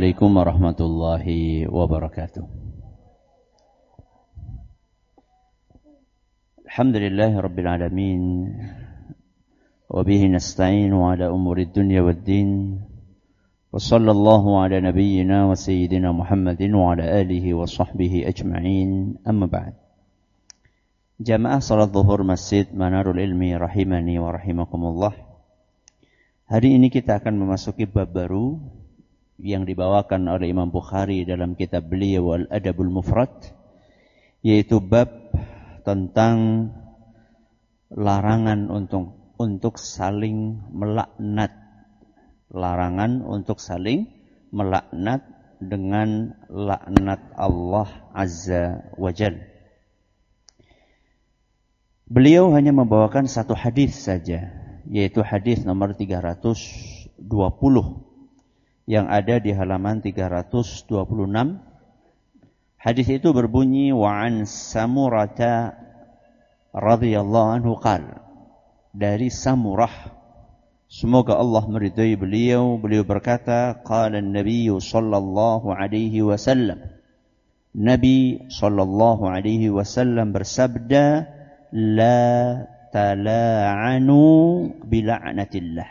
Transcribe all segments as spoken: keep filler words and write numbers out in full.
Assalamualaikum warahmatullahi wabarakatuh. Alhamdulillahi rabbil alamin. Wabihi nasta'inu ala umuri dunya waddin. Wa sallallahu ala nabiyyina wa sayyidina Muhammadin wa ala alihi wa sahbihi ajma'in. Amma ba'd. Jamaah salat zuhur Masjid Manarul Ilmi rahimani wa rahimakumullah. Hari ini kita akan memasuki bab baru yang dibawakan oleh Imam Bukhari dalam kitab beliau Al-Adabul Mufrad, yaitu bab tentang larangan untuk untuk saling melaknat. Larangan untuk saling melaknat dengan laknat Allah Azza wa Jalla. Beliau hanya membawakan satu hadis saja, yaitu hadis nomor tiga ratus dua puluh yang ada di halaman tiga ratus dua puluh enam. Hadis itu berbunyi, wa an Samurata radhiyallahu anhu qala, dari Samurah, semoga Allah meridai beliau, beliau berkata, qala an-nabiy sallallahu alaihi wasallam, Nabi sallallahu alaihi wasallam bersabda, la tala'anu bila'natillah,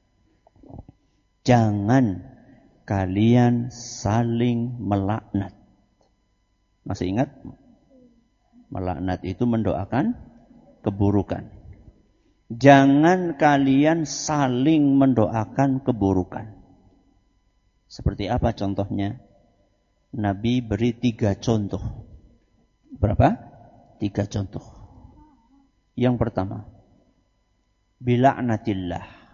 jangan kalian saling melaknat. Masih ingat? Melaknat itu mendoakan keburukan. Jangan kalian saling mendoakan keburukan. Seperti apa contohnya? Nabi beri tiga contoh. Berapa? Tiga contoh. Yang pertama, bila'natillah,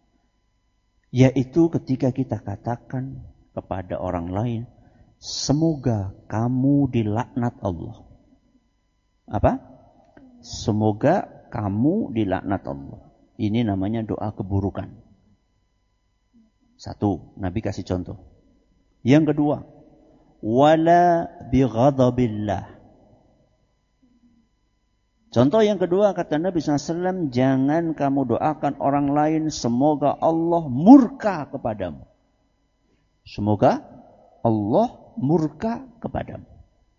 yaitu ketika kita katakan kepada orang lain, semoga kamu dilaknat Allah. Apa? Semoga kamu dilaknat Allah. Ini namanya doa keburukan. Satu, Nabi kasih contoh. Yang kedua, wala bighadabillah. Contoh yang kedua, kata Nabi shallallahu alaihi wasallam, jangan kamu doakan orang lain semoga Allah murka kepadamu. Semoga Allah murka kepadamu.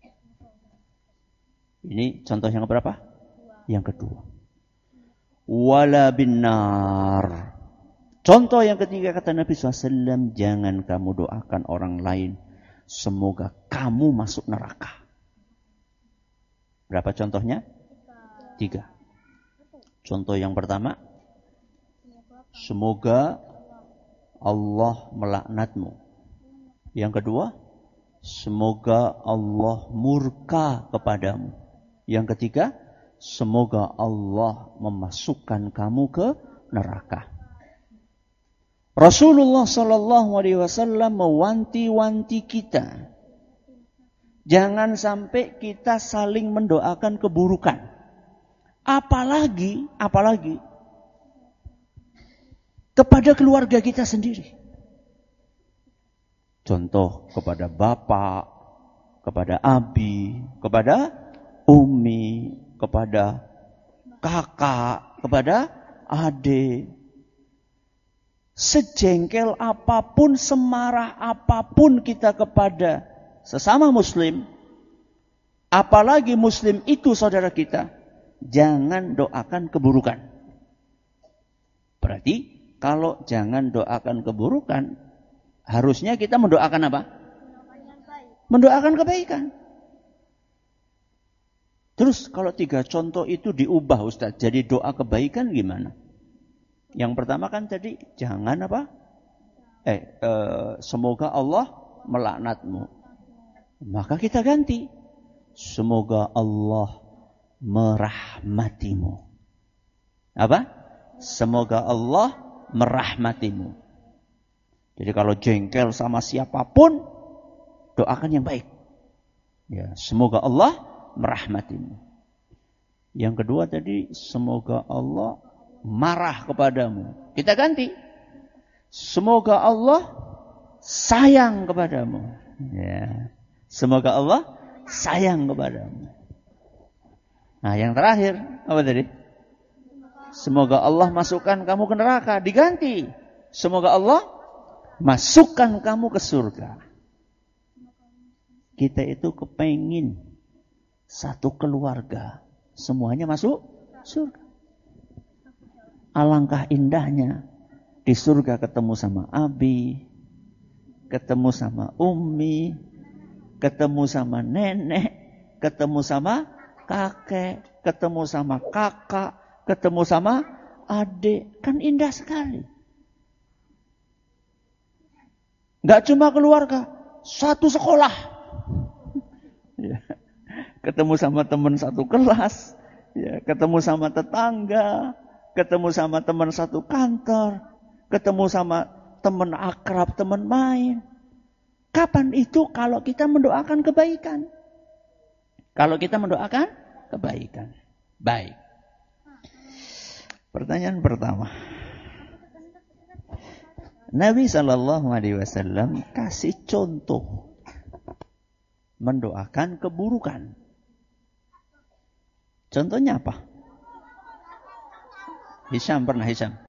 Ini contoh yang berapa? Yang kedua. Wala binnar. Contoh yang ketiga, kata Nabi shallallahu alaihi wasallam, jangan kamu doakan orang lain semoga kamu masuk neraka. Berapa contohnya? Tiga. Contoh yang pertama, semoga Allah melaknatmu. Yang kedua, semoga Allah murka kepadamu. Yang ketiga, semoga Allah memasukkan kamu ke neraka. Rasulullah sallallahu alaihi wasallam mewanti-wanti kita, jangan sampai kita saling mendoakan keburukan. Apalagi, apalagi kepada keluarga kita sendiri. Contoh kepada bapak, kepada abi, kepada umi, kepada kakak, kepada adik. Sejengkel apapun, semarah apapun kita kepada sesama muslim, apalagi muslim itu saudara kita, jangan doakan keburukan. Berarti kalau jangan doakan keburukan, harusnya kita mendoakan apa? Mendoakan kebaikan. Terus kalau tiga contoh itu diubah Ustaz, jadi doa kebaikan gimana? Yang pertama kan tadi, jangan apa? Eh, eh semoga Allah melaknatmu. Maka kita ganti, semoga Allah merahmatimu. Apa? Semoga Allah merahmatimu. Jadi kalau jengkel sama siapapun, doakan yang baik. Ya, semoga Allah merahmatimu. Yang kedua tadi, semoga Allah marah kepadamu. Kita ganti, semoga Allah sayang kepadamu. Ya, semoga Allah sayang kepadamu. Nah, yang terakhir apa tadi? Semoga Allah masukkan kamu ke neraka. Diganti, semoga Allah masukkan kamu ke surga. Kita itu kepengin satu keluarga semuanya masuk surga. Alangkah indahnya di surga ketemu sama abi, ketemu sama umi, ketemu sama nenek, ketemu sama kakek, ketemu sama kakak, ketemu sama adik. Kan indah sekali. Gak cuma keluarga, satu sekolah. Ya. Ketemu sama teman satu kelas, ya. Ketemu sama tetangga, ketemu sama teman satu kantor, ketemu sama teman akrab, teman main. Kapan itu kalau kita mendoakan kebaikan? Kalau kita mendoakan kebaikan. Baik. Pertanyaan pertama. Nabi shallallahu alaihi wasallam kasih contoh mendoakan keburukan. Contohnya apa? Hisham pernah Hisham.